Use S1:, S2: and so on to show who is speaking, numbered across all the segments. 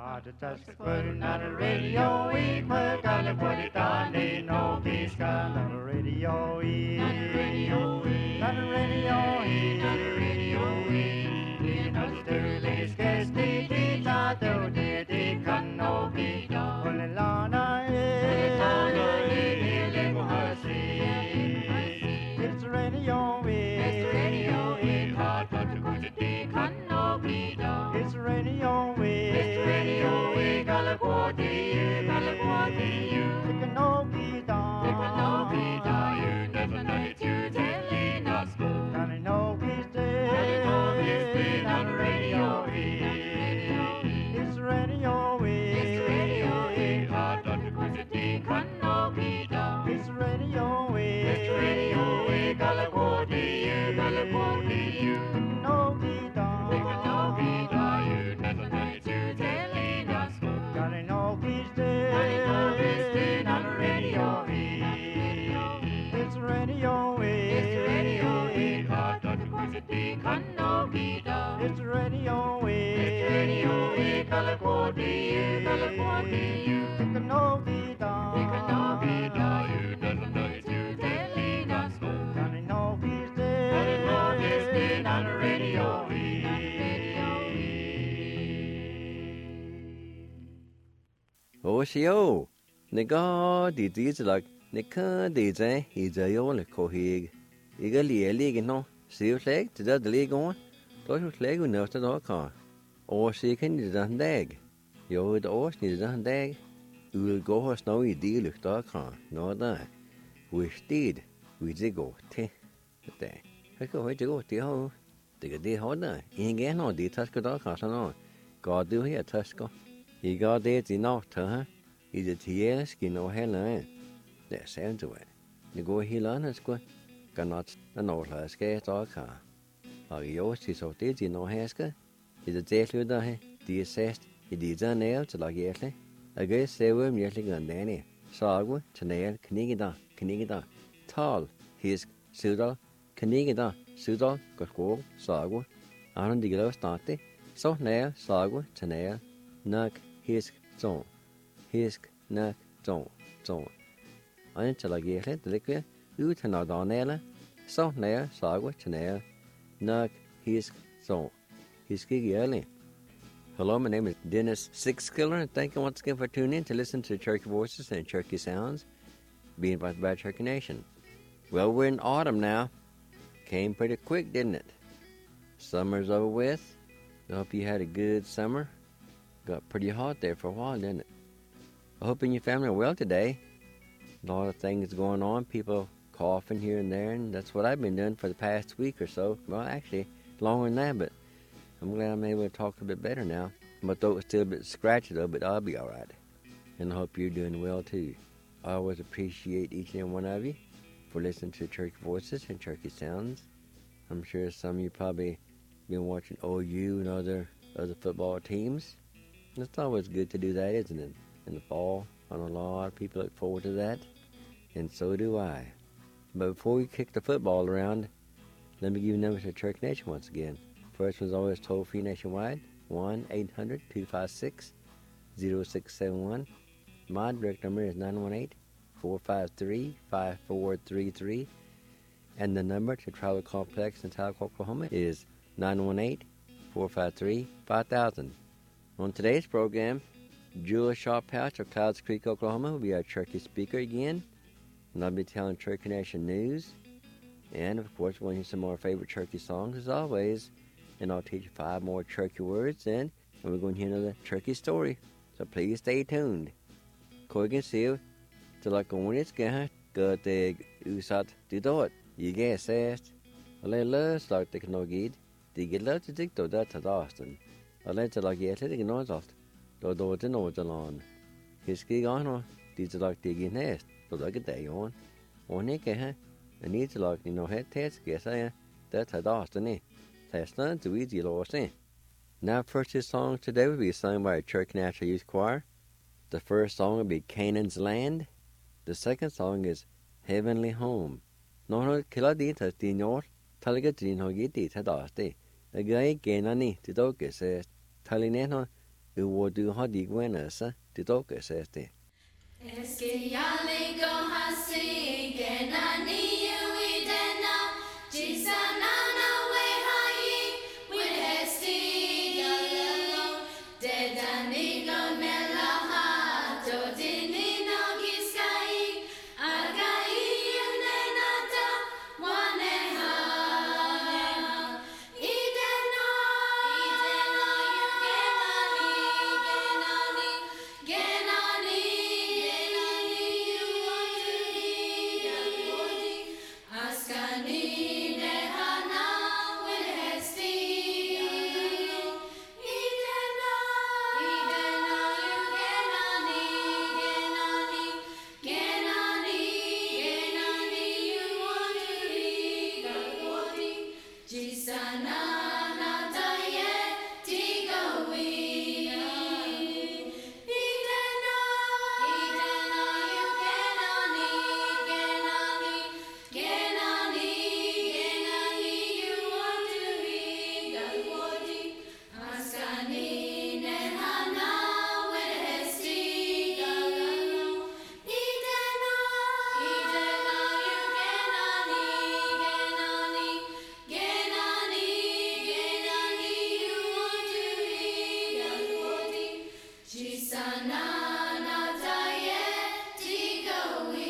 S1: the touch putting on the radio, we put on the body down, they know peace gun on the radio, on the radio, on the radio, on the radio, we know the early sketch, they thought they can no be done. Well, Lana, it's the radio, it's the radio, it's hard to go to the can no be done. It's the radio, it's the radio, we gotta go to you, gotta go to you. It can no be done, it can no be done. You never know it, you telling us go. And I know he's dead, on the radio, it's the radio, it's the radio, it's hard to go to the can no be done. It's the radio, it's the radio, we gotta go to you, gotta go to you. It can no be done, it can no be done. You never know it, you telling us go. Gotta know he's dead, on the radio, it's the radio, it's the radio, it's hard to go to the can no be done. It's the radio, it's the radio, we gotta go to you, gotta go to you. It can no be done, it can no be done. You never know it, you telling us go. Gotta know he's dead, gotta know he's dead on the radio.
S2: Oshio, nega di like nika di zay he's a yol kohig. Eagerly league no, see you leg to the league on. Toy leg who knows the car. Or she can do the dag. Yo, the horse needs the dag. You will go a snowy deal with the car, no that. Wish did, we did go, te. Day. I go away to go, dear ho. Dig a dear holder. In again, no, the Tusco dog house no. God do here, Tusco. He got there the knock to her. He's a tear skin or hell. That sounds away. You go here on us, go. Cannot an old scared dog car. Are yours is so did you know Hasker? Is a death with the assessed, it is a nail to like yesterday. I guess they were merely gone Danny. Sagwa, Chanail, Knigida, Tall, his Sudal, Knigida, Sudal, Gotgo, Sagwa, Aron the Gillow started, so nail, Sagwa, Chanail, Nuck, his zone, his nuck, zone. Until I get it, the liquid, you turn out on nail, so nail, Sagwa, Chanail, Nuck, his zone, his gig early. Hello, my name is Dennis Sixkiller, and thank you once again for tuning in to listen to Cherokee Voices and Cherokee Sounds, being brought by Cherokee Nation. Well, we're in autumn now. Came pretty quick, didn't it? Summer's over with. I hope you had a good summer. Got pretty hot there for a while, didn't it? I hope you and your family are well today. A lot of things going on, people coughing here and there, and that's what I've been doing for the past week or so. Well, actually, longer than that, but I'm glad I'm able to talk a bit better now. My throat is still a bit scratchy though, but I'll be alright. And I hope you're doing well too. I always appreciate each and every one of you for listening to Cherokee Voices and Cherokee Sounds. I'm sure some of you probably been watching OU and other football teams. It's always good to do that, isn't it? In the fall, a lot of people look forward to that, and so do I. But before we kick the football around, let me give you numbers to Cherokee Nation once again. First one's always toll-free nationwide, 1-800-256-0671. My direct number is 918-453-5433. And the number to Travel Complex in Tahlequah, Oklahoma is 918-453-5000. On today's program, Julia Shaw Pouch of Clouds Creek, Oklahoma will be our Cherokee speaker again. And I'll be telling Cherokee Nation news. And, of course, we'll hear some more favorite Cherokee songs, as always. And I'll teach you 5 more Cherokee words, and we're going to hear another Cherokee story. So please stay tuned. Koigan Seal, to like on it's going to get usat to do it. You get assessed. A little start to know good. They get love to dig to that at Austin. A little like yet, it ignores us. Do the nose alone. His gig on, these are like digging nest. So like a day on. On it, I need to like, head test, guess I that's at Austin. That's not too easy, lost in. Now, first two songs today will be sung by a Cherokee National Youth Choir. The first song will be Canaan's Land. The second song is Heavenly Home. No, Kiladita, Dinor, Talagatino, Giti, Tadaste. A guy Ganani, Tidoke says, Talineno, Uwo du har de gwenasa, det doke says det.
S3: Eske yale go hasi genani we dena jisanana we hai with hesti galelo dedani go melaha to dini no giskai agai nenata waneha idena genani Askani nehana with hesti idena genani you want to be gagodi jisana nataye tigawi idena you genani you want to be gagodi askani nehana with hesti galalo idena you genani you want to be gagodi jisana nataye tigawi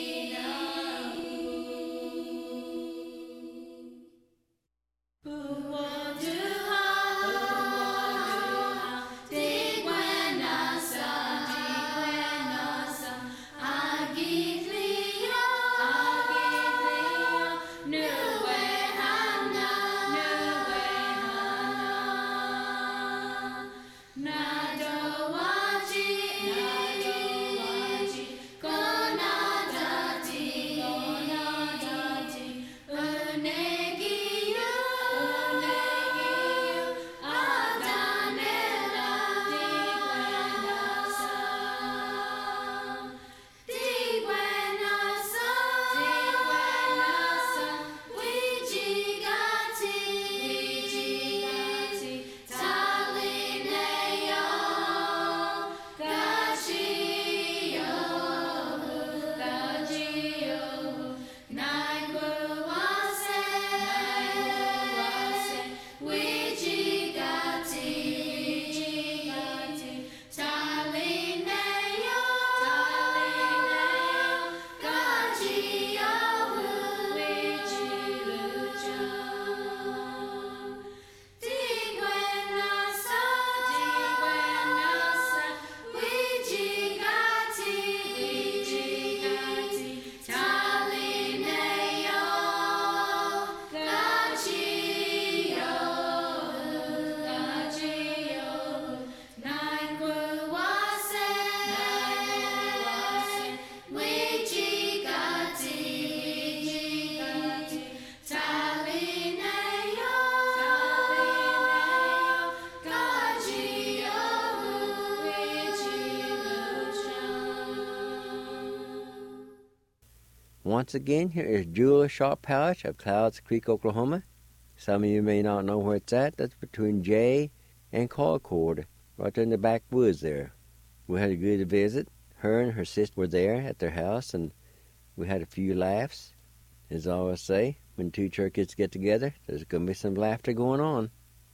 S2: Once again, here is Jewel Sharp Pouch of Clouds Creek, Oklahoma. Some of you may not know where it's at. That's between Jay and Concord, right in the backwoods there. We had a good visit. Her and her sister were there at their house, and we had a few laughs. As I always say, when two churches get together, there's going to be some laughter going on.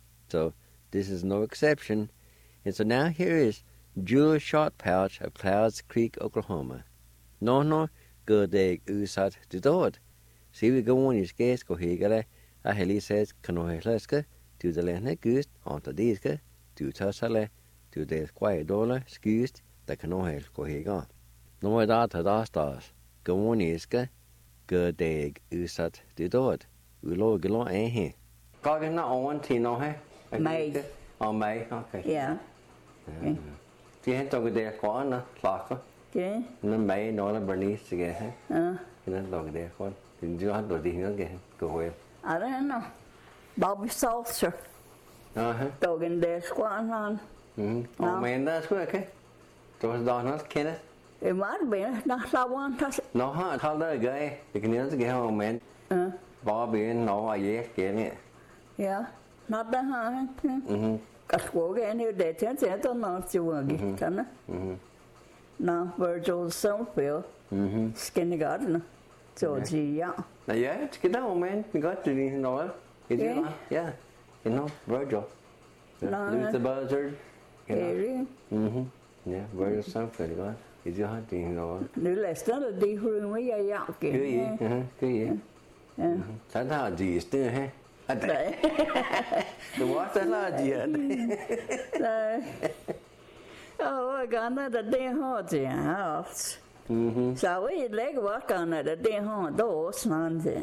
S2: So this is no exception. And so now here is Jewel Sharp Pouch of Clouds Creek, Oklahoma. No, good day, usat to do it. See, we go on his case, go here, a heli says, Canoheslaska, to the land gust, on the diska, to Tassale, to the quiet dollar, skust, the Canohel, go here. No more that stars. Go on iska, good day, usat to do it. We log along, eh? Here. Coggin not on Tino, eh?
S4: May.
S2: Oh, May, okay.
S4: Yeah.
S2: Do you have to go there, Quan, Clark?
S4: Okay.
S2: Nó mấy nó là Bernice kìa hả? Nó log there con. Đừng cho hắn đổi đi nữa kìa. Go away.
S4: I don't know. Bobby Salter. Dog in there squatting on.
S2: Oh man, that's good, okay. So it's done, Kenneth?
S4: It might have been. Not that one.
S2: No, huh? How that guy? You can just get home, man. Bobby and no, I yeah, get it.
S4: Yeah. Not that high. Kaswo again, you did it, don't know if you were getting. Now, Virgil Selfield, Skinny Gardener, Georgie, yeah.
S2: Yeah, it's good now, man. You got to know it. Yeah, you know, Virgil. Lose the buzzard.
S4: Area.
S2: Yeah, Virgil Selfield, God. Is your hunting, you know?
S4: Nếu là rất là đi hương với dây dạo kìa.
S2: Cái gì? Sáng thảo gì nữa ha?
S4: Đấy.
S2: Đúng quá, sáng thảo gì hả?
S4: Đấy. Ôi, con nó đã đi hoa gì hả? Sao ấy lấy cái bát con này đã đi hoa đó sáng gì?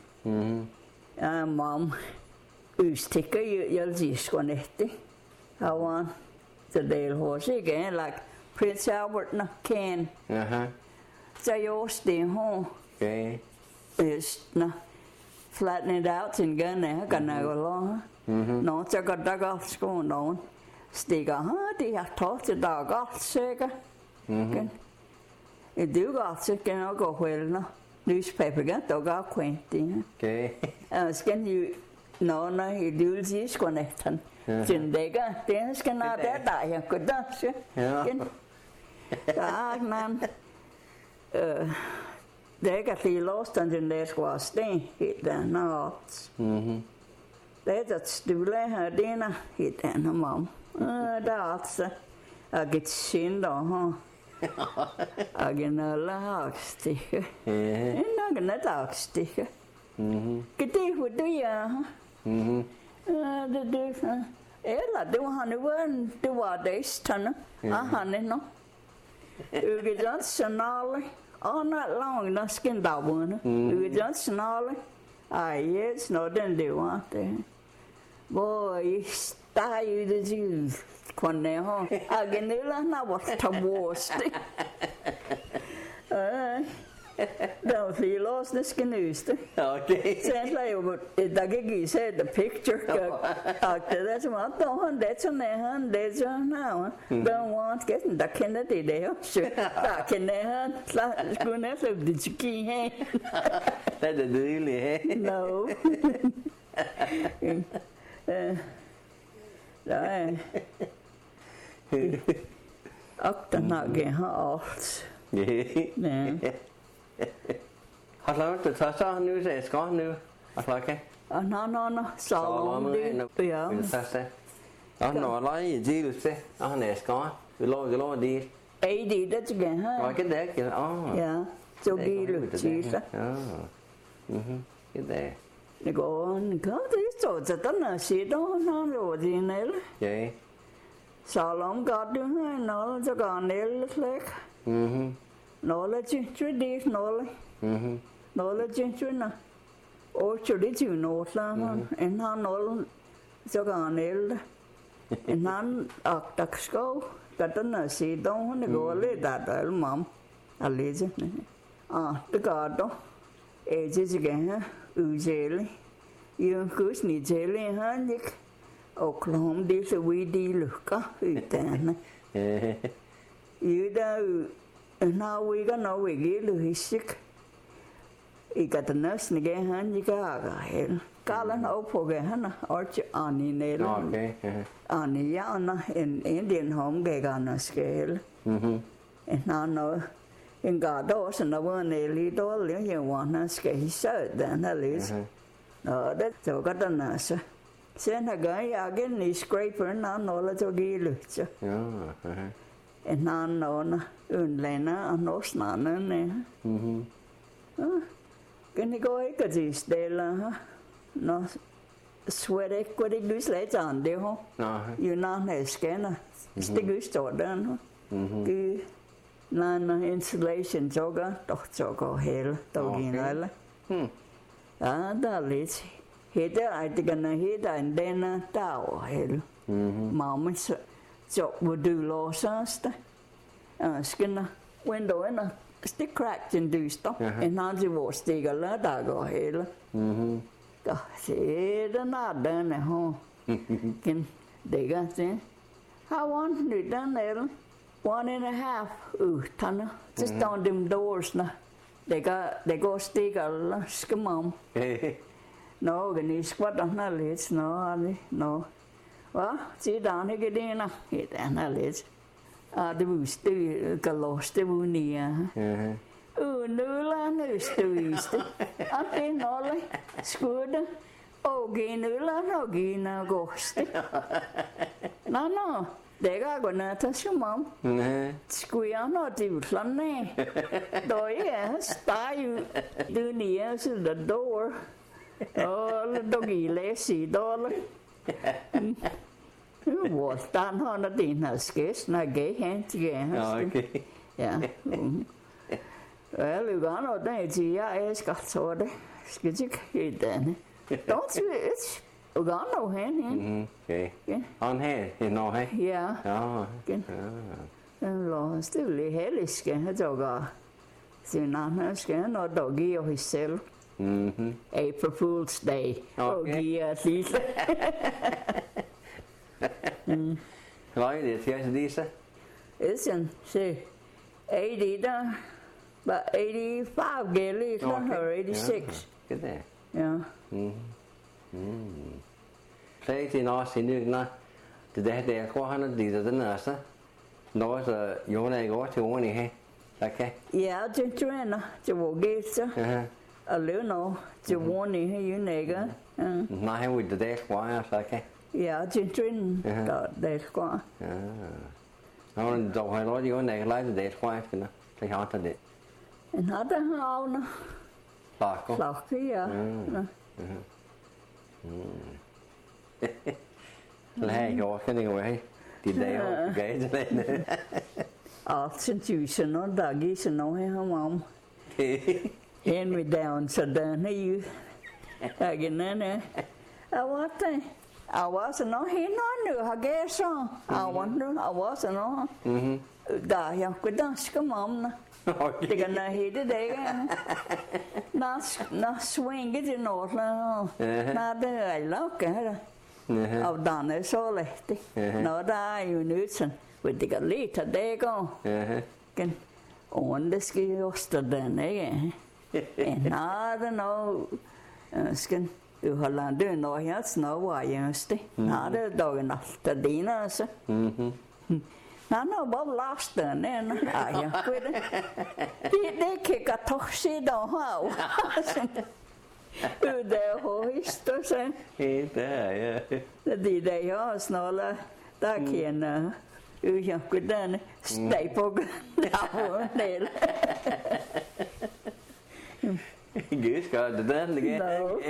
S4: Mom, usticka jag giskon efter. How on the day horse again like Prince Albert na can. So you stay home.
S2: Okay.
S4: Is na flatten it out and gun there gonna go along. No, so got dug off school no. Stiga đi học thoát cho dog off sega. It do got so can go well no. Newspaper got dog off quainting.
S2: Okay.
S4: Skin you no no he do this connectan. Trên đây cái tiếng cái nào té đại hàng cái đó chứ. Cái nam đấy cái thì lost and in there was thing hit that no. Đấy là still là đi na hit that no mom. Đó à get sin đó ha. À cái nó là stick. Nó cái nó là stick. Cái tí của tôi à. Là det var han över det var det stanna han är no det är snarare ana lång na skin dagen det är snarare ai yes no den det var det boy sta ju det ju konne ha agenilla na var tabost Då vi lost det skinnuste.
S2: Okay.
S4: Sen la ju där gick se the picture. Det som att han det som är han det som now. Don't want get the Kennedy det så. Där kan han skulle så det ski he.
S2: Det är det he.
S4: No. Där. Och den har halt. Nej.
S2: Har du lavet det så nu så skal nu? Har du ikke?
S4: No. Salom det. Ja.
S2: Nó nói gì được thế? Này skal. Vi lå đi.
S4: Ấy det chứ ha.
S2: Rồi cái đấy kìa.
S4: Ja. Så ghi được chi så.
S2: Cái đấy.
S4: Det går det så det är så då nó rồi gì này.
S2: Vậy.
S4: Salom God du nó så còn nel lek. Nó là chuyện đi nó là chuyện nào ô chuyện đi chuyện nó là anh hắn nó cho cả nền anh hắn ở đặc scâu cái tên là gì đó nó gọi là đạt ở mắm à lấy chứ tất cả đó chứ cái ha dễ yêu cứ nghĩ dễ lên ha nhỉ Oklahoma đi sẽ đi được cả tên yêu đó now we got no way to sick. I got the nurse again, and you got a Carlin Opogan, Arch Annie Nail.
S2: Okay.
S4: Annie Yana in Indian home, gag on a scale. And now no, in Gardos and the one they lead all you want to scale. He said, then at least. No, that's so got the nurse. Send a guy again, he's scraper, now no little gill. And now no. Lena nó snarare nè. Cái này có cái gì đây là nó sweat cái đấy cứ lấy chọn đều không? You know này cái này, cái cứ store đó nó. Cái là insulation cho cái hell tàu gì này là. Đó là hết ai thì cái này hết anh đen tàu hell. Mà mình cho vừa đủ lo sao skin window and stick cracked and do stuff and how you watch stiga la da go hela se da na da ne ho kin they got say how on do done there 1.5 tana just on them doors na they go stiga la skamam no gani squat on na let's no Hva? Chỉ đàn hay cái đi nào, cái đàn là lấy. Det var kalas, det var nya. Nu la nu stuviste. Ante nolle skuda. Ogi nu la nogi na goste. No. Dega gona ta shumam. Skuya no divlanne. Doi stai du nia to the door. Oh, dogi lesi dollar. Vuostaan har det dina skes na ge hent ge.
S2: Okay.
S4: Ja. Well, gaan we dan iets ja, is gaat zo de. Skits ik dan. Dat is. We gaan nou heen.
S2: Okay. On here, you know, hey.
S4: Ja.
S2: Oh.
S4: En lo stil heliske het ook. Zijn naam is geen no dogi of himself. April Fool's Day. Ogi at
S2: Vad är det för disa?
S4: Isn't she 80 da? But 85 Gilly, or 86.
S2: Good there.
S4: Yeah.
S2: Play till oss i nygna. Det där kvar han det den nästa. Nå så Jona går till hon i här. Okej.
S4: Ja, det tror jag nog. Det var gett. Eller nå, det var ni här ju nega.
S2: Nej, vi det där kvar så okej.
S4: Ja, det tror jag. Det kvar.
S2: Nó dầu hay nói gì cái này lấy để khoai cái nó thấy họ thật đấy.
S4: En hade han nå.
S2: Lako.
S4: Lako ja.
S2: Lä jo cái này vậy. Thì đây họ gãy cho nên.
S4: Allt sen tusen och dagi sen nå här mam. En med down så den är ju. Jag nene. I wasn't no he no nu har det så. I wasn't no. Där jag kunde danska mamma. Det kan jag hitta det. När swinget i Norrland. När det är locka. Av danne så lätt. När det är ju nu sen. Vet det lite det går. Kan on det ska ju osta den är. När no skan du har landet nå helt snøva just det. Nå det dagen alt dina så. Nå bare last den en. Ja, det kika toksi då ha. Det hoist så.
S2: Det ja.
S4: Det ja snåla där kan jag den stay på. Ja, det.
S2: Gud ska det den igen.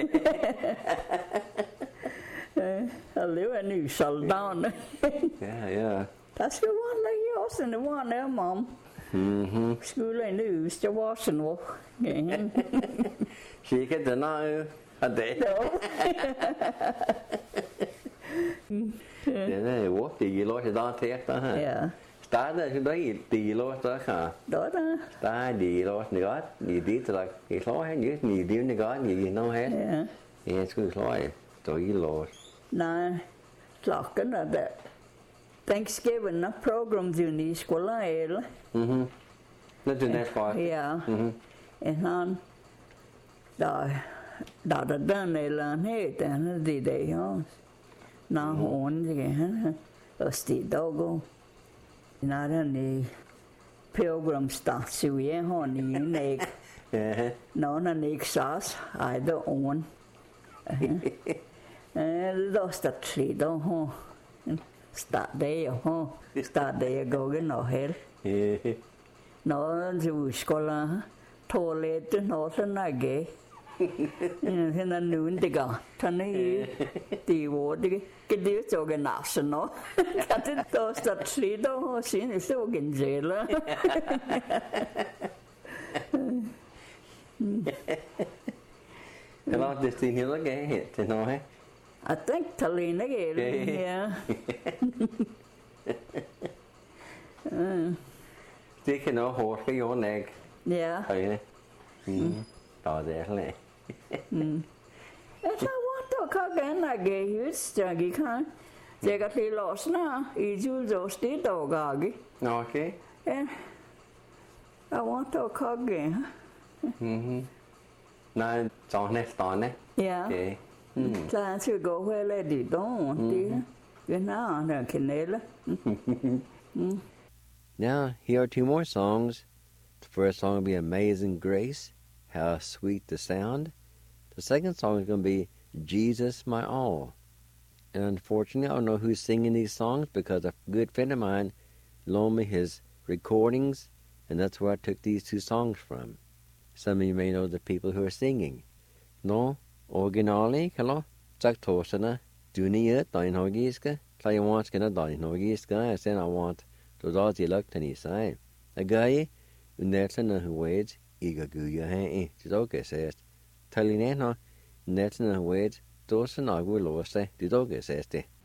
S4: Jag lever nu soldan.
S2: Ja.
S4: Det ska vara ju också det var när mam. Skulle nu det var så nog.
S2: Kika den nu att det. Det är ju det låter idag till det.
S4: Ja.
S2: Startade ju där det låter så.
S4: Då.
S2: Där det låter ni gott. Ni dit så det slår han ju ni det ni gott ni nå här.
S4: Ja.
S2: Jag skulle slå det. Då i låt.
S4: Nej. Klockan är det. Thanksgiving program du ni skola eller?
S2: Det är kvar.
S4: Ja. En han där den eller heter det ja. När hon det och stidago. När den i pilgrimstation i hon i nek. När nek sas hade on. Då stod det då stade gå nå här. Nå du skola toilet nå så nage. Hena nun det går. Tanne det var det så gan nasen nå. Att det då stod det då sin så gan jela.
S2: Det var det sin hela grej till nå här.
S4: I think Talina yeah.
S2: Det kan nå hårdt i jorden æg.
S4: Ja.
S2: Ja, det er det.
S4: Jeg tror at der kan jeg give udstræk i kan. Det kan blive låsende i jules det dog ikke.
S2: Okay.
S4: Ja. Jeg want to kage.
S2: Nej, så næste år, ne?
S4: Ja.
S2: Okay.
S4: Så han skal gå hele det dog. Good now, no canela.
S2: Now, here are two more songs. The first song will be Amazing Grace, How Sweet the Sound. The second song is going to be Jesus My All. And unfortunately, I don't know who's singing these songs because a good friend of mine loaned me his recordings, and that's where I took these two songs from. Some of you may know the people who are singing. No, originally, hello, Jack Torsana, Junior, Dine Hogiska, Taiwanska, Dine Hogiska, I said I want to do the luck to say. A guy, Unetana who waits, Iga Guya, hey, it's okay, says. Telling it, no, Netana who waits, Dorsana will also, the dog says.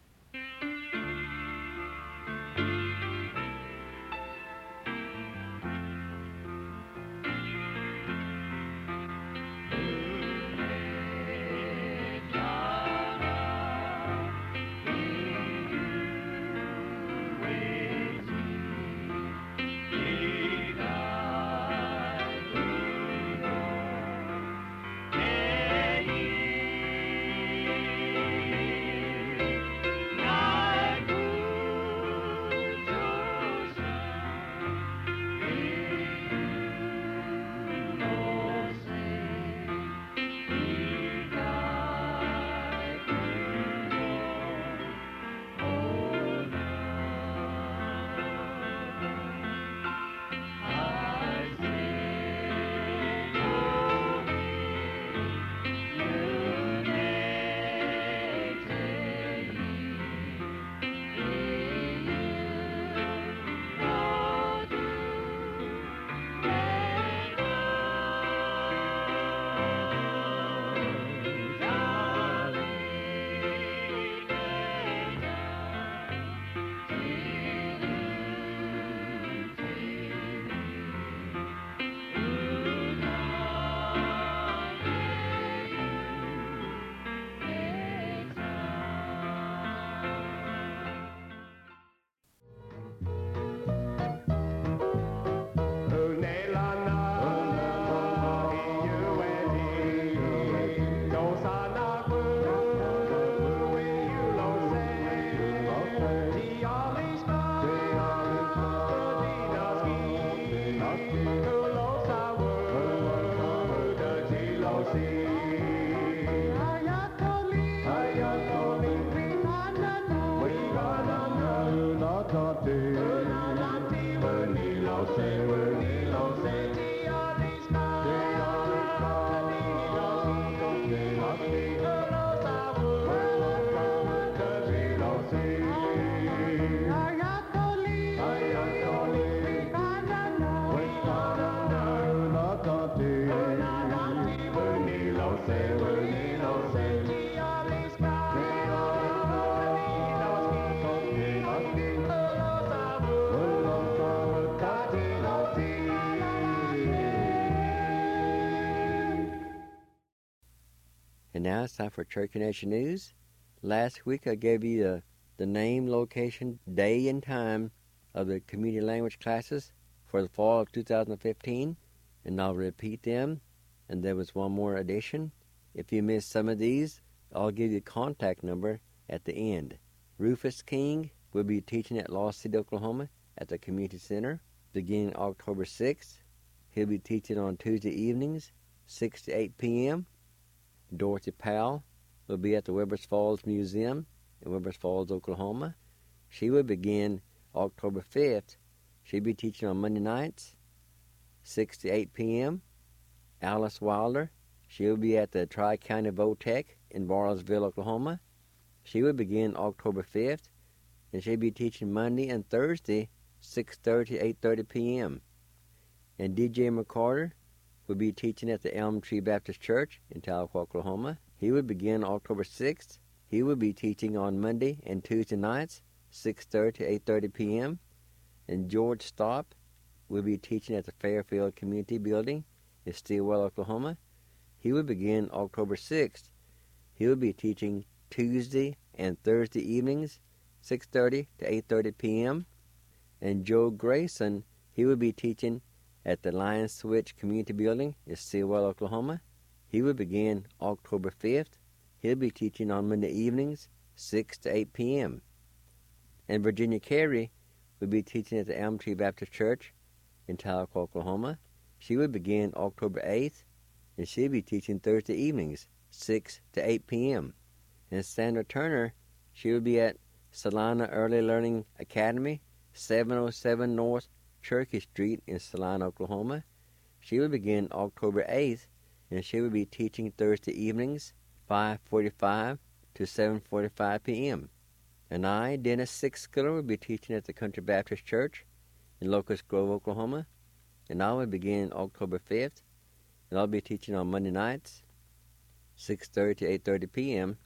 S2: And now it's time for Church Nation News. Last week I gave you the name, location, day, and time of the community language classes for the fall of 2015, and I'll repeat them. And there was one more addition. If you missed some of these, I'll give you a contact number at the end. Rufus King will be teaching at Lost City, Oklahoma at the Community Center beginning October 6th. He'll be teaching on Tuesday evenings, 6 to 8 p.m. Dorothy Powell will be at the Webbers Falls Museum in Webbers Falls, Oklahoma. She will begin October 5th. She'll be teaching on Monday nights, 6 to 8 p.m. Alice Wilder, she'll be at the Tri-County Votech in Bartlesville, Oklahoma. She will begin October 5th, and she'll be teaching Monday and Thursday, 6:30 to 8:30 p.m. And DJ McCarter will be teaching at the Elm Tree Baptist Church in Tahlequah, Oklahoma. He will begin October 6th. He will be teaching on Monday and Tuesday nights, 6:30 to 8:30 p.m. And George Stopp will be teaching at the Fairfield Community Building in Stillwell, Oklahoma. He will begin October 6th. He will be teaching Tuesday and Thursday evenings, 6:30 to 8:30 p.m. And Joe Grayson, he will be teaching at the Lion Switch Community Building in Stillwell, Oklahoma. He will begin October 5th. He'll be teaching on Monday evenings, 6 to 8 p.m. And Virginia Carey will be teaching at the Elm Tree Baptist Church in Tahlequah, Oklahoma. She will begin October 8th, and she'll be teaching Thursday evenings, 6 to 8 p.m. And Sandra Turner, she will be at Salina Early Learning Academy, 707 North Cherokee Street in Salina, Oklahoma. She will begin October 8th, and she will be teaching Thursday evenings, 5:45 to 7:45 p.m. And I, Dennis Sixskiller, will be teaching at the Country Baptist Church in Locust Grove, Oklahoma. And I will begin October 5th, and I'll be teaching on Monday nights, 6:30 to 8:30 p.m.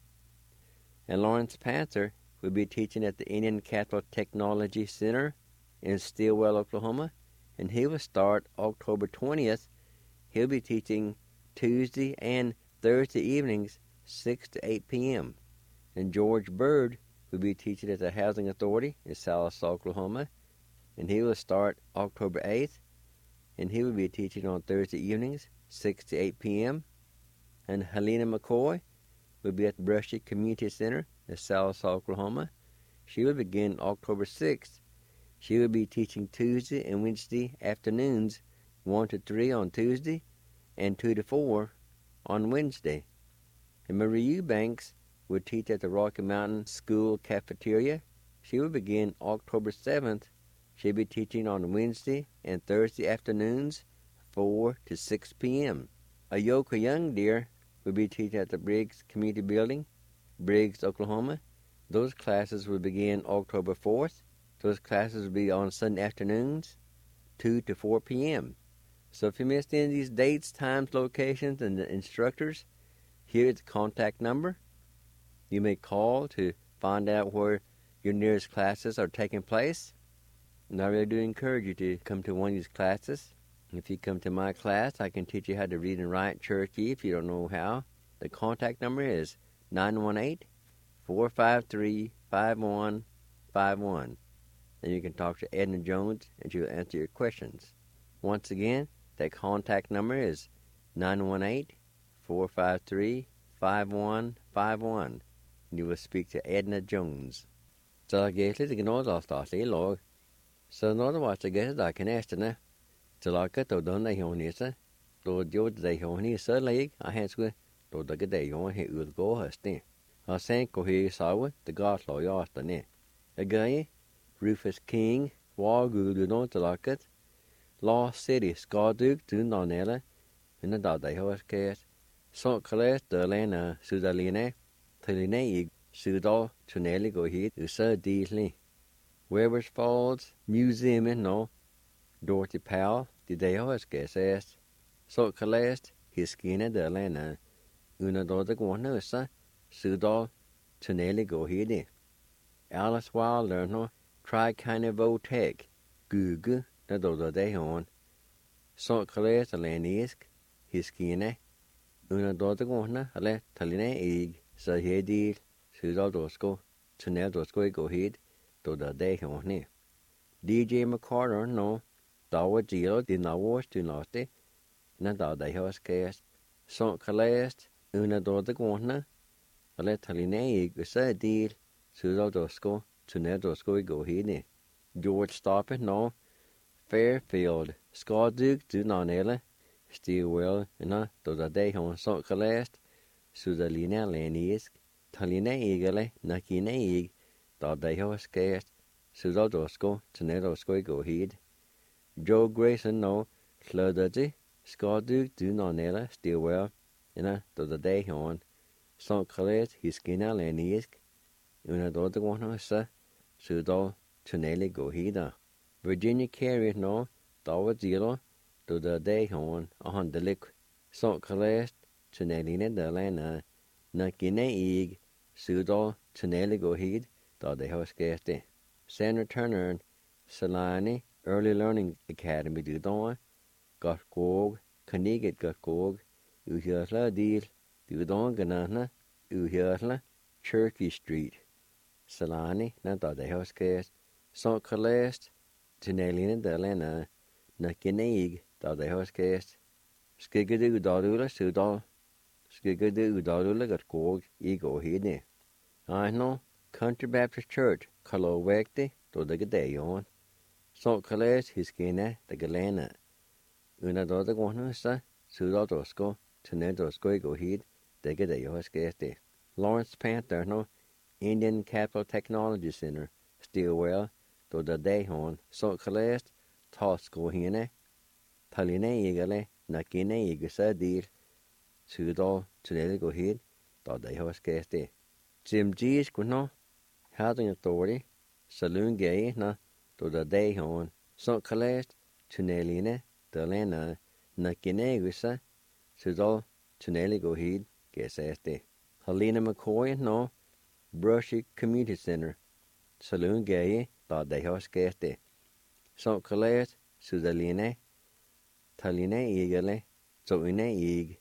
S2: And Lawrence Panther will be teaching at the Indian Capital Technology Center in Stillwell, Oklahoma. And he will start October 20th. He'll be teaching Tuesday and Thursday evenings, 6 to 8 p.m. And George Bird will be teaching at the Housing Authority in Sallisaw, Oklahoma. And he will start October 8th. And he will be teaching on Thursday evenings, 6 to 8 p.m. And Helena McCoy will be at the Brushy Community Center in Sallisaw, Oklahoma. She will begin October 6th. She will be teaching Tuesday and Wednesday afternoons, 1 to 3 on Tuesday and 2 to 4 on Wednesday. And Marie Eubanks will teach at the Rocky Mountain School Cafeteria. She will begin October 7th. She'll be teaching on Wednesday and Thursday afternoons, 4 to 6 p.m. Ayoka Young Deer will be teaching at the Briggs Community Building, Briggs, Oklahoma. Those classes will begin October 4th. Those classes will be on Sunday afternoons, 2 to 4 p.m. So if you missed any of these dates, times, locations, and the instructors, here is the contact number. You may call to find out where your nearest classes are taking place. And I really do encourage you to come to one of these classes. If you come to my class, I can teach you how to read and write Cherokee if you don't know how. The contact number is 918-453-5151. And you can talk to Edna Jones, and she'll answer your questions. Once again, that contact number is 918-453-5151. And you will speak to Edna Jones. Så jeg er litt gnådd av staslig lov. Så når det var så gøy, da kan jeg stå til laget og denne hjørnese. Da gjorde det hjørnese leg, og han skulle da det det hjørne utgå høsten. Og sen går jeg sammen, det gav slå jeg også ned. Jeg greier, Rufus King, var gudene til laget. Law City, skadug, dundanele, men da de har skjedd. Så klæs dørlene sudaline, tilline i sudal, tunnelig og hit, usa disli. Weber's Falls, Museum no, Dorothy Powell, de har skjedd. Så klæs hiskene dørlene, under da det går nøsa, sudal, tunnelig og hit. Alice Wilder no, try kind of votek, gugu, na da de hon. Så klæs alenisk, hiskene, under da det går nø, eller taline ig, så hedil, sudal dosko, tunnel dosko i gå hit, da de hon. DJ McCarter no, da var gilo de nawos du naste, na da de har skjedd. Så klæs, under da det går nø, eller taline ig, så hedil, sudal dosko, tunnel dosko i gå hit. George Stoppet no, Fairfield, skadug du nanele, Stillwell, na da de hon så klæs, sudalina lenisk, taline igele, nakine ig, da de har skjedd, sudal dosko, tunnel dosko i gå hit. Joe Grayson no, klødde, skadug du nanele, Stillwell, na da de hon, så klæs hiskina lenisk, under da det går nøsa, sudal, tunnel i gå hit. Virginia Carey no, da var zero, da de hon, og han delik, så klæst, tunneline dørlene, nakine ig, sudal, tunnel i gå hit, da de har skjedd. Sandra Turner, Salani, Early Learning Academy, du da, godt gog, kaniget godt gog, uhjørsla dil, du da ganana, uhjørsla, Cherokee Street. Salani, na da de har skjedd, så klæst, tunneline dørlene, nakine ig, da de har skjedd. Skiggede udalule sudal, skiggede udalule godt gog i gå hit. I know, Country Baptist Church, Kalo wekte do the Gadeon. So Kales his gene the Galena. Una do the Guanusa, Sudodosco, Tenedosco go heed, the Gadeo Skate. Lawrence Panther no Indian Capital Technology Center, Stillwell, do the Dayhon, so Kales, Tosco hine, Taline Egale, Nakine Egasa deal, Sudo, Tenedigo heed, do the Hoskate. Jim G's Guno, Housing Authority, Saloon Gay na, do the Dayhon, so Kales, Tuneline, Delena, Nakine Egasa, Sudo, Tenedigo heed, Gesate. Helena McCoy no, Brushy Community Center, Saloon Gay, da de Hoskate. So Kales, Sudaline, Taline Egale, so ine eg,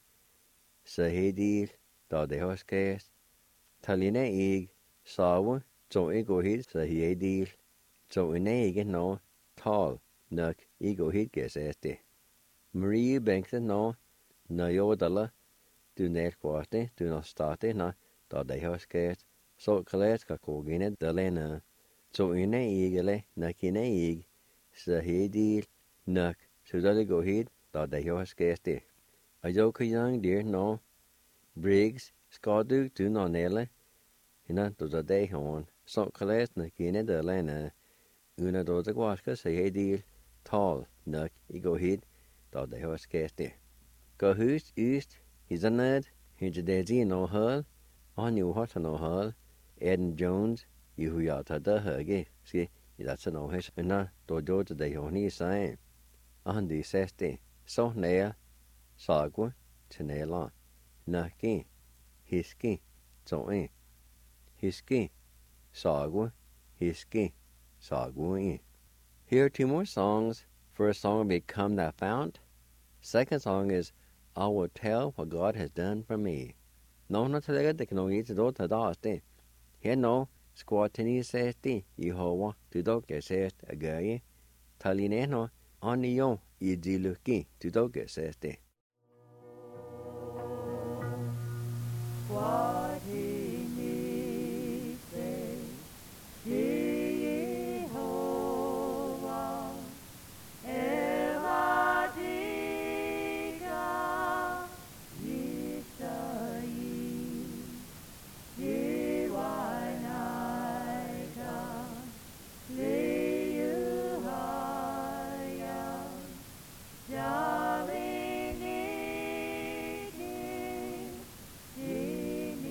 S2: Sahedil, da de Hoskate. Taline eg, Sawa, so ego hit, Sahedil, so ine eg no, tall, nuk ego hit gesate. Marie Bankton no, Nayodala, do net quate, do not state na, da de Hoskate. So Kales kakogine Delena, so ine egale, nakine eg, Sahedil, nuk, Sudaligo hit, da de Hoskate. A yoke young dear no, Briggs, Scadu, do not nele, ina do the day horn, so Kales nakine Delena, una do the guasca, Sahedil, tall, nuk, ego hit, da de Hoskate. Go who's east, he's a nerd, he's a daisy no hull, on you hot no hull, Eden Jones, you who yata the huggy, see, that's no his, and not do George the honey sign. On the seste, so nail, sagwa, tenela, naki, hiski, so in, hiski, sagwa, hiski, sagwa. Here 2 more songs. First song will be Come Thou Fount. Second song is I Will Tell What God Has Done For Me. No, not to the no eat do to daste. Here no, squatini sesti, Yehovah, to doke sest a gay. Talineno, on the yon, idiluki, to doke sesti.
S1: What he needs, say, Jehovah, Evadika, Yisayi, Yiwanaika, Liyuhaya, Jaliniki,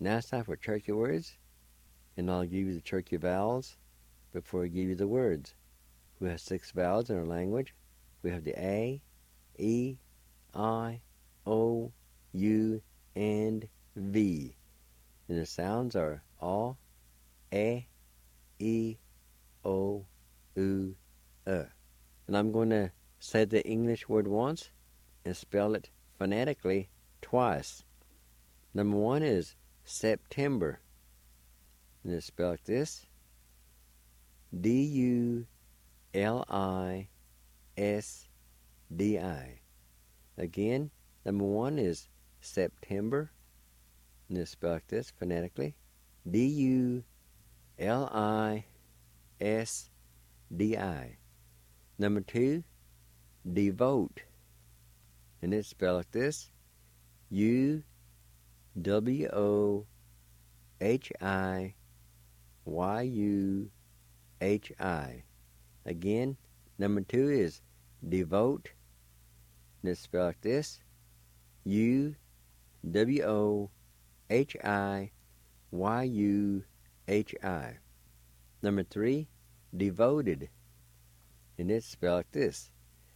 S2: Now it's time for Cherokee words, and I'll give you the Cherokee vowels before I give you the words. We have 6 vowels in our language. We have the A, E, I, O, U, and V. And the sounds are A, E, O, U, And I'm going to say the English word once and spell it phonetically twice. Number 1 is September. And it's spelled like this. D-U-L-I-S-D-I. Again, number 1 is September. And it's spelled like this phonetically. D-U-L-I-S-D-I. Number 2, devote. And it's spelled like this. U-W-O-H-I-Y-U-H-I. Again, number 2 is devote. And it's spelled like this. U-W-O-H-I-Y-U-H-I. Number 3, devoted. And it's spelled like this.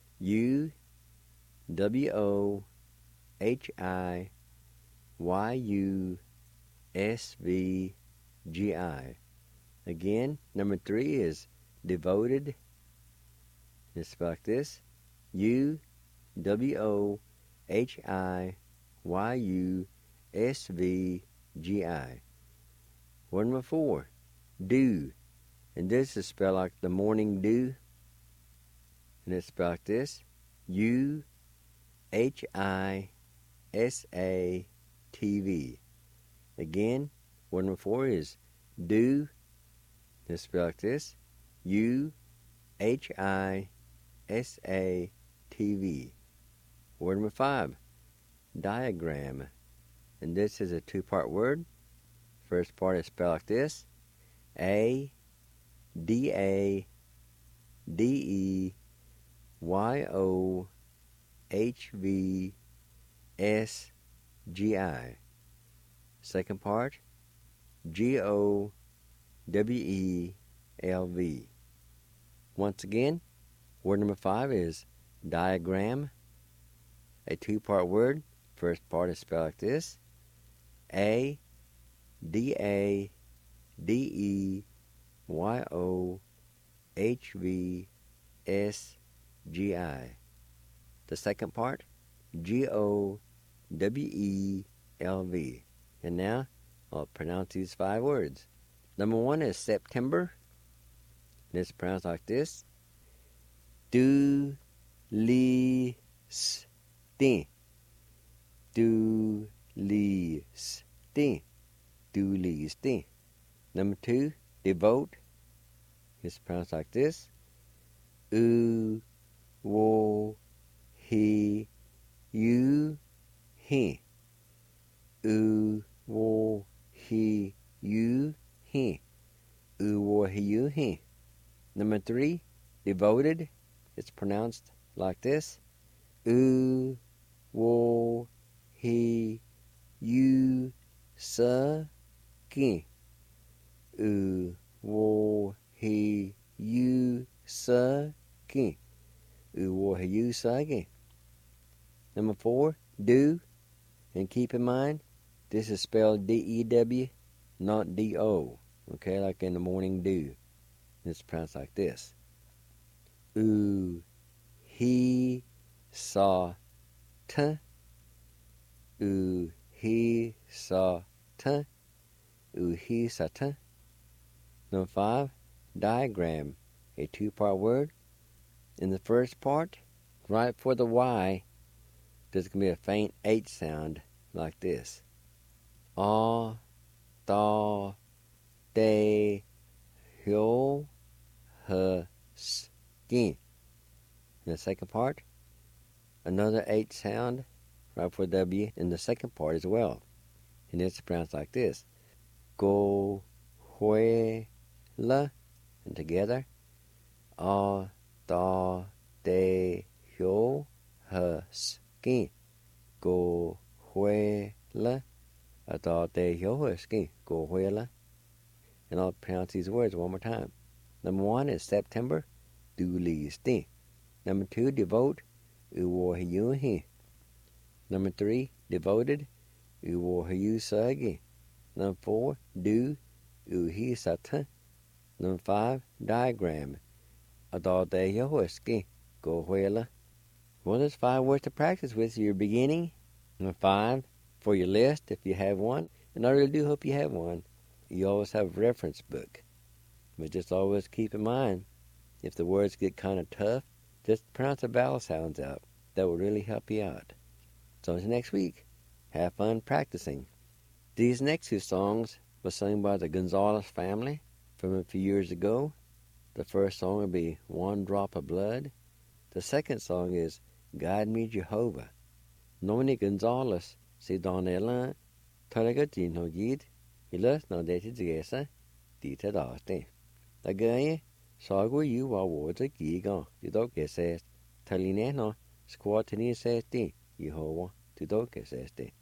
S2: U-W-O-H-I-Y-U-S-V-G-I. Again, number 3 is devoted. It's spelled like this. U-W-O-H-I-Y-U-S-V-G-I. Word number 4, dew. And this is spelled like the morning dew. And it's spelled like this. U-H-I-S-A-T-V. Again, word number 4 is dew. It's spelled like this. U-H-I-S-A-T-V. Word number 5, diagram. And this is a 2-part word. First part is spelled like this. A-D-A-D-E-Y-O-H-V-S-G-I. Second part, G-O-W-E-L-V. Once again, word number 5 is diagram. A 2-part word. First part is spelled like this. A-D-A-D-E-Y-O-H-V-S-G-I. The second part, G-O-W-E-L-V. And now, I'll pronounce these 5 words. Number 1 is September. And it's pronounced like this. Du-li-sti. Du-li-sti. Du-li-sti. Number 2, devote. It's pronounced like this. U-wo-hi-you-hi. U-wo-hi-you-hi. U-wo-hi-you-hi. Number 3, devoted. It's pronounced like this. U-wo-hi-you-sa-ki. U-wo-hi-you-sa-ki. U-wo-hi-you-sa-ki. Number 4, do. And keep in mind, this is spelled D-E-W, not D-O. Okay, like in the morning dew. It's pronounced like this. U-he-sa-ta. U-he-sa-ta. U-he-sa-ta. Number 5, diagram. A 2-part word. In the first part, right for the Y, there's going to be a faint H sound like this. Ah, da, de, hyo, ha, skin. In the second part, another H sound right for W in the second part as well. And it's pronounced like this. Go, hue, la. And together. Ah, da, de, hyo, ha, skin. Go, hue, la. A thought they Yohuski go whela. And I'll pronounce these words one more time. Number 1 is September, Dulisti. Number 2, devote, Uwohiyuhi. Number 3, devoted, Uwohiyusagi. Number 4, do, Uhisata. Number 5, diagram, Adade Yohuski, go whela. Well, there's 5 words to practice with your beginning. Number 5, for your list, if you have one. And I really do hope you have one. You always have a reference book. But just always keep in mind, if the words get kind of tough, just pronounce the vowel sounds out. That will really help you out. So until next week, have fun practicing. These next 2 songs were sung by the Gonzalez family from a few years ago. The first song will be One Drop of Blood. The second song is Guide Me Jehovah. Noni Gonzalez si Donella Taragati no gid. Ilas no deti digesa dita daste. Again, sagu you wa words a giga. You don't get says. Taline no squatini says di. Jehovah to don't get says di.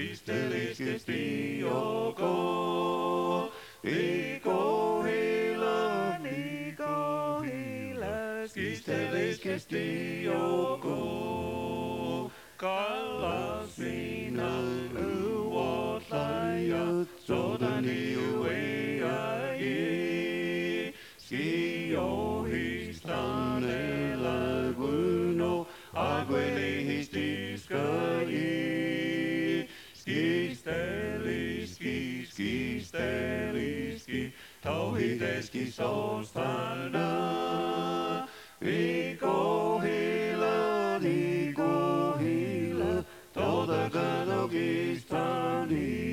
S1: Skistelis Skistioko, Iko Hila, Iko Hila, Skistelis Skistioko, Kalas Minal Uotlaya, Sodani Uea Ye, Skio Histane Laguno, Aguele Histiskari, Skistelis Ski, Skistelis Ski, Tauhideski Sostana, Iko Hila, Iko Hila, Toda Gadogistani.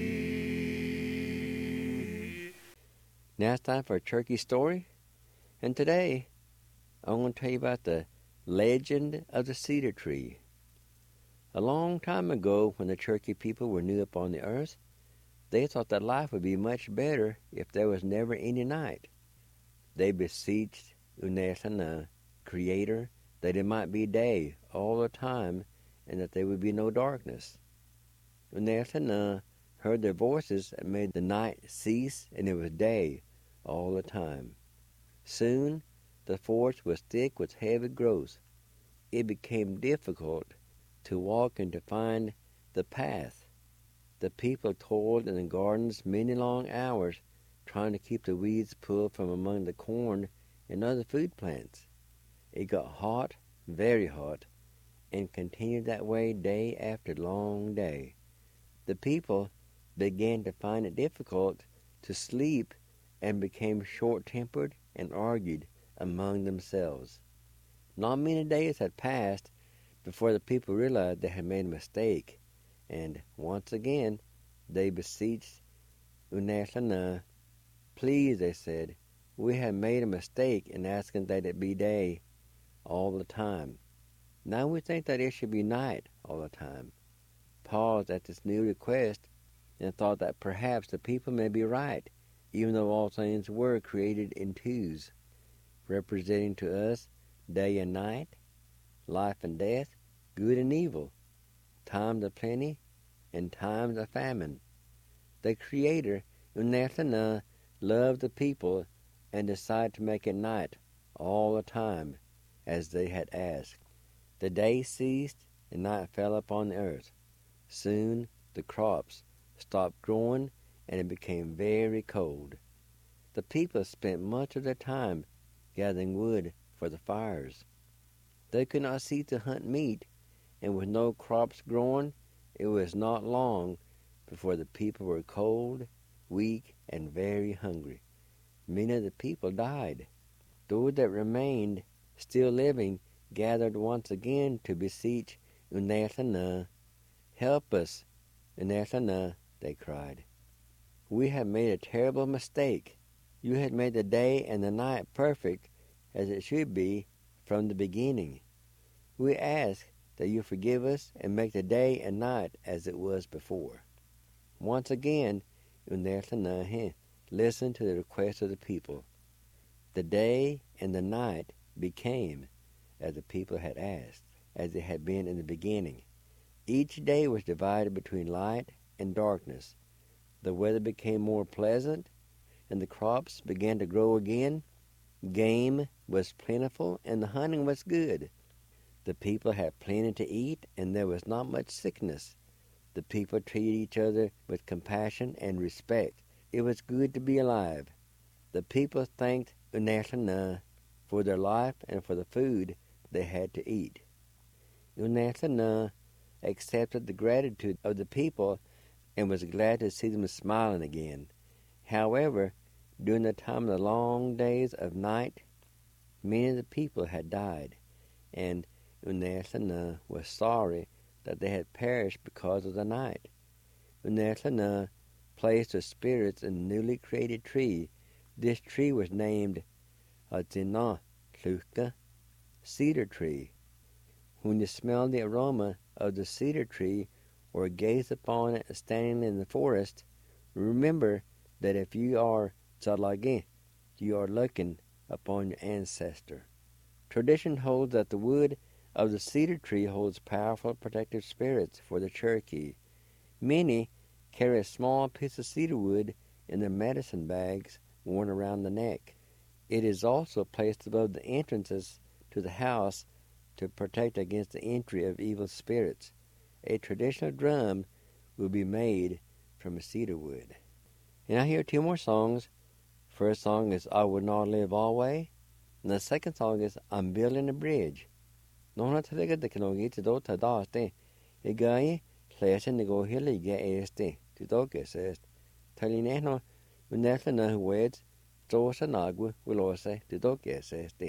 S2: Now it's time for a turkey story. And today, I want to tell you about the legend of the cedar tree. A long time ago, when the Cherokee people were new upon the earth, they thought that life would be much better if there was never any night. They beseeched Unetaneh, Creator, that it might be day all the time and that there would be no darkness. Unetaneh heard their voices and made the night cease, and it was day all the time. Soon the forest was thick with heavy growth. It became difficult to walk and to find the path. The people toiled in the gardens many long hours, trying to keep the weeds pulled from among the corn and other food plants. It got hot, very hot, and continued that way day after long day. The people began to find it difficult to sleep and became short-tempered and argued among themselves. Not many days had passed before the people realized they had made a mistake, and once again they beseeched Unetaneh. Please, they said, we have made a mistake in asking that it be day all the time. Now we think that it should be night all the time. Paused at this new request and thought that perhaps the people may be right, even though all things were created in twos, representing to us day and night, life and death, good and evil, times of plenty and times of famine. The Creator, Unetaneh, loved the people and decided to make it night all the time, as they had asked. The day ceased and night fell upon the earth. Soon the crops stopped growing and it became very cold. The people spent much of their time gathering wood for the fires. They could not see to hunt meat, and with no crops growing, it was not long before the people were cold, weak, and very hungry. Many of the people died. Those that remained still living gathered once again to beseech Unetaneh. Help us, Unetaneh, they cried. We have made a terrible mistake. You had made the day and the night perfect as it should be from the beginning. We ask that you forgive us and make the day and night as it was before. Once again, Unetaneh listened to the request of the people. The day and the night became as the people had asked, as it had been in the beginning. Each day was divided between light and darkness. The weather became more pleasant, and the crops began to grow again. Game was plentiful, and the hunting was good. The people had plenty to eat, and there was not much sickness. The people treated each other with compassion and respect. It was good to be alive. The people thanked Unetaneh for their life and for the food they had to eat. Unetaneh accepted the gratitude of the people and was glad to see them smiling again. However, during the time of the long days of night, many of the people had died, and Unetaneh was sorry that they had perished because of the night. Unetaneh placed the spirits in the newly created tree. This tree was named Atzinah Tluka, cedar tree. When you smell the aroma of the cedar tree or gaze upon it standing in the forest, remember that if you are Tzalageh, you are looking upon your ancestor. Tradition holds that the wood of the cedar tree holds powerful protective spirits for the Cherokee. Many carry a small piece of cedar wood in their medicine bags worn around the neck. It is also placed above the entrances to the house to protect against the entry of evil spirits. A traditional drum will be made from a cedar wood. And I hear two more songs. First song is I Would Not Live Always, and the second song is I'm Building a Bridge. Nona talega de kanogi to do ta daste. E guy clashing the go hilly get este to dog assist. Telling no when nothing no words, Josa Nagua will also to dog assist.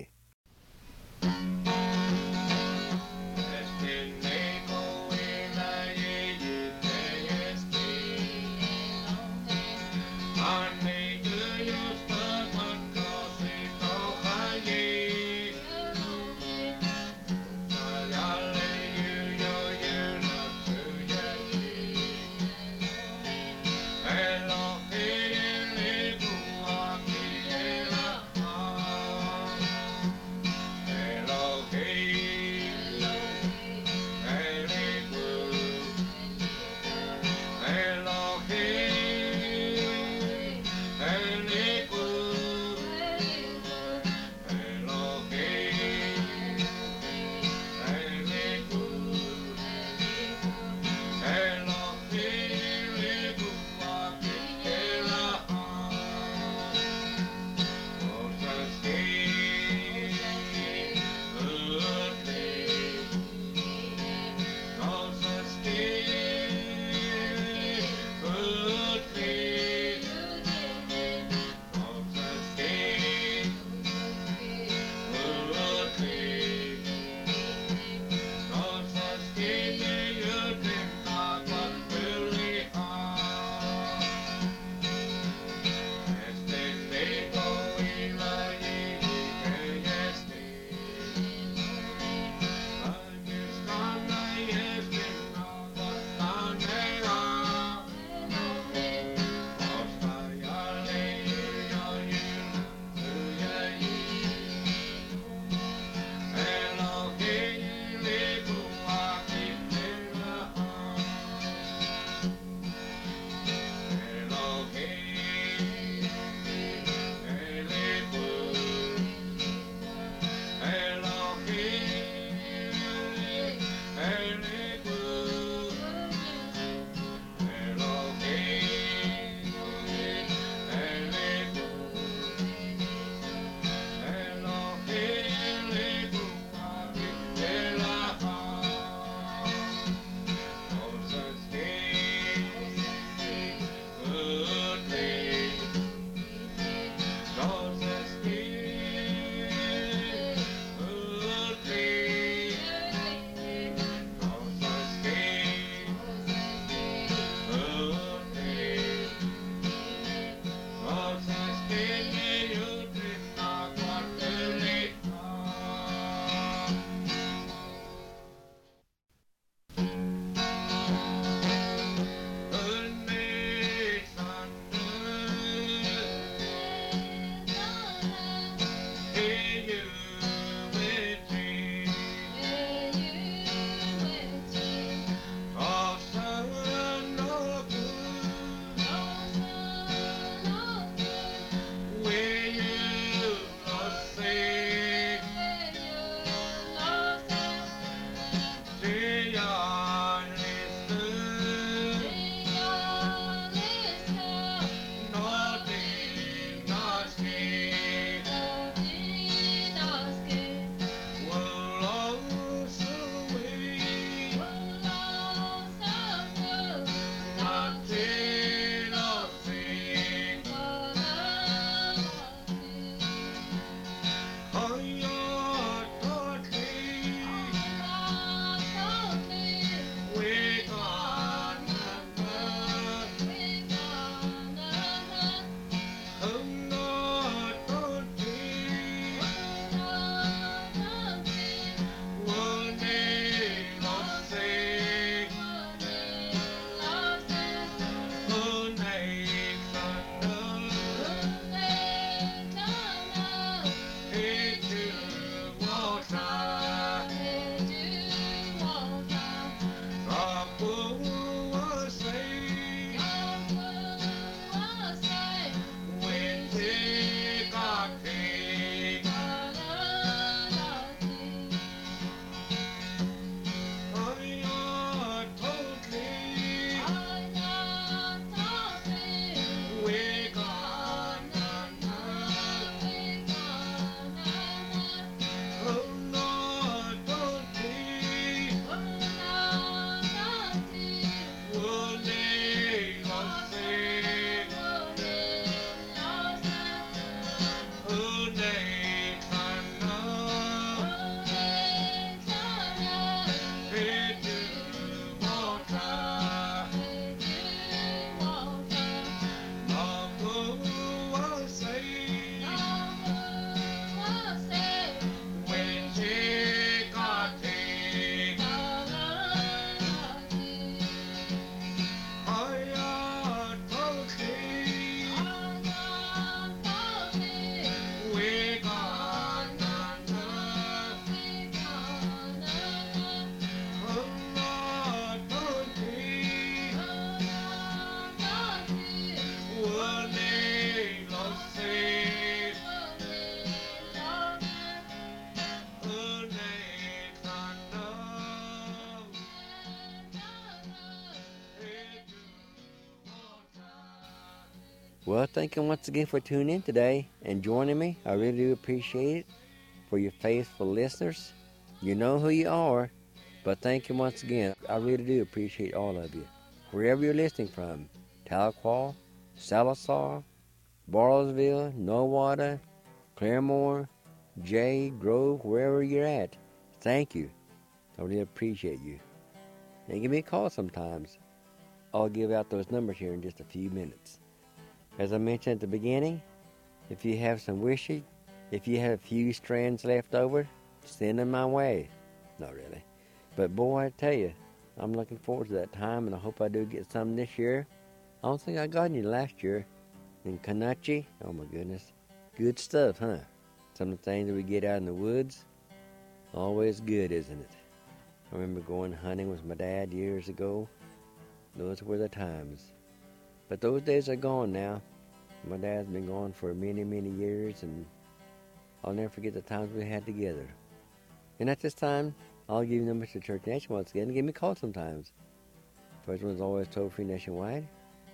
S2: Well, thank you once again for tuning in today and joining me. I really do appreciate it. For your faithful listeners, you know who you are, but thank you once again. I really do appreciate all of you. Wherever you're listening from, Tahlequah, Sallisaw, Bartlesville, Nowata, Claremore, Jay, Grove, wherever you're at, thank you. I really appreciate you. And give me a call sometimes. I'll give out those numbers here in just a few minutes. As I mentioned at the beginning, if you have some wishes, if you have a few strands left over, send them my way. Not really. But boy, I tell you, I'm looking forward to that time, and I hope I do get some this year. I don't think I got any last year. And Kanachi, oh my goodness. Good stuff, huh? Some of the things that we get out in the woods, always good, isn't it? I remember going hunting with my dad years ago. Those were the times. But those days are gone now. My dad's been gone for many, many years, and I'll never forget the times we had together. And at this time, I'll give you numbers to Church Nation once again. Give me a call sometimes. First one's always toll-free nationwide,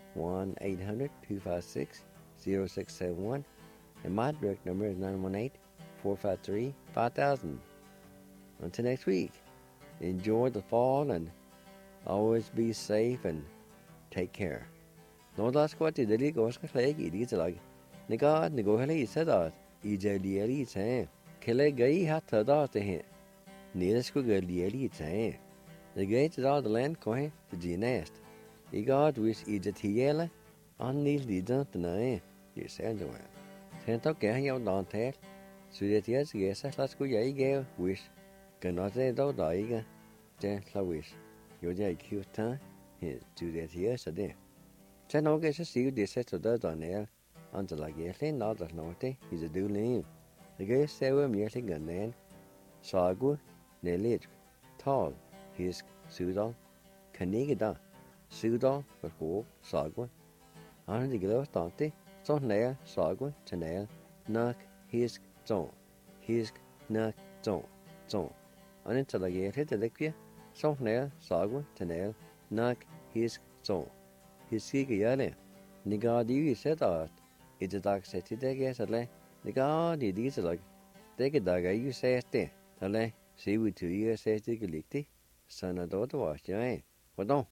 S2: 1-800-256-0671. And my direct number is 918-453-5000. Until next week, enjoy the fall and always be safe and take care. Nó đó có thì để có cái lấy gì đi rồi. Nega nego lấy sẽ đó. Ijali sẽ. Kele gai hat đó thế. Nida sko gali sẽ. The gate is all the land coin to genest. I God wish ijatiela on nil di don't know. You say the one. Sen to kẻ nhau đòn thế. Sự thế sẽ sẽ làsko dạy gheo wish. Cần nó sẽ đâu đợi cái. Trên là wish. Yo dạy kêu ta. Hiện chủ thế sẽ đây. Sen nó cái sẽ xíu đi sẽ cho đó nè. Anhจะlại ghé lên nó đặt nó thế. Is a do lên. The gate sẽ với mình sẽ gần nè. Sagu nelit tal hisk sudal kanigida sudal ko sagwa an diglo tante so ne sagwa tane nak hisk nak zon an talage hete lekje so ne sagwa tane nak hisk zon hiski yale nigadi setat itak setidege sale nigadi disalag tege daga you seste Tale, see we 2 years after the Sanador was giant. What don't?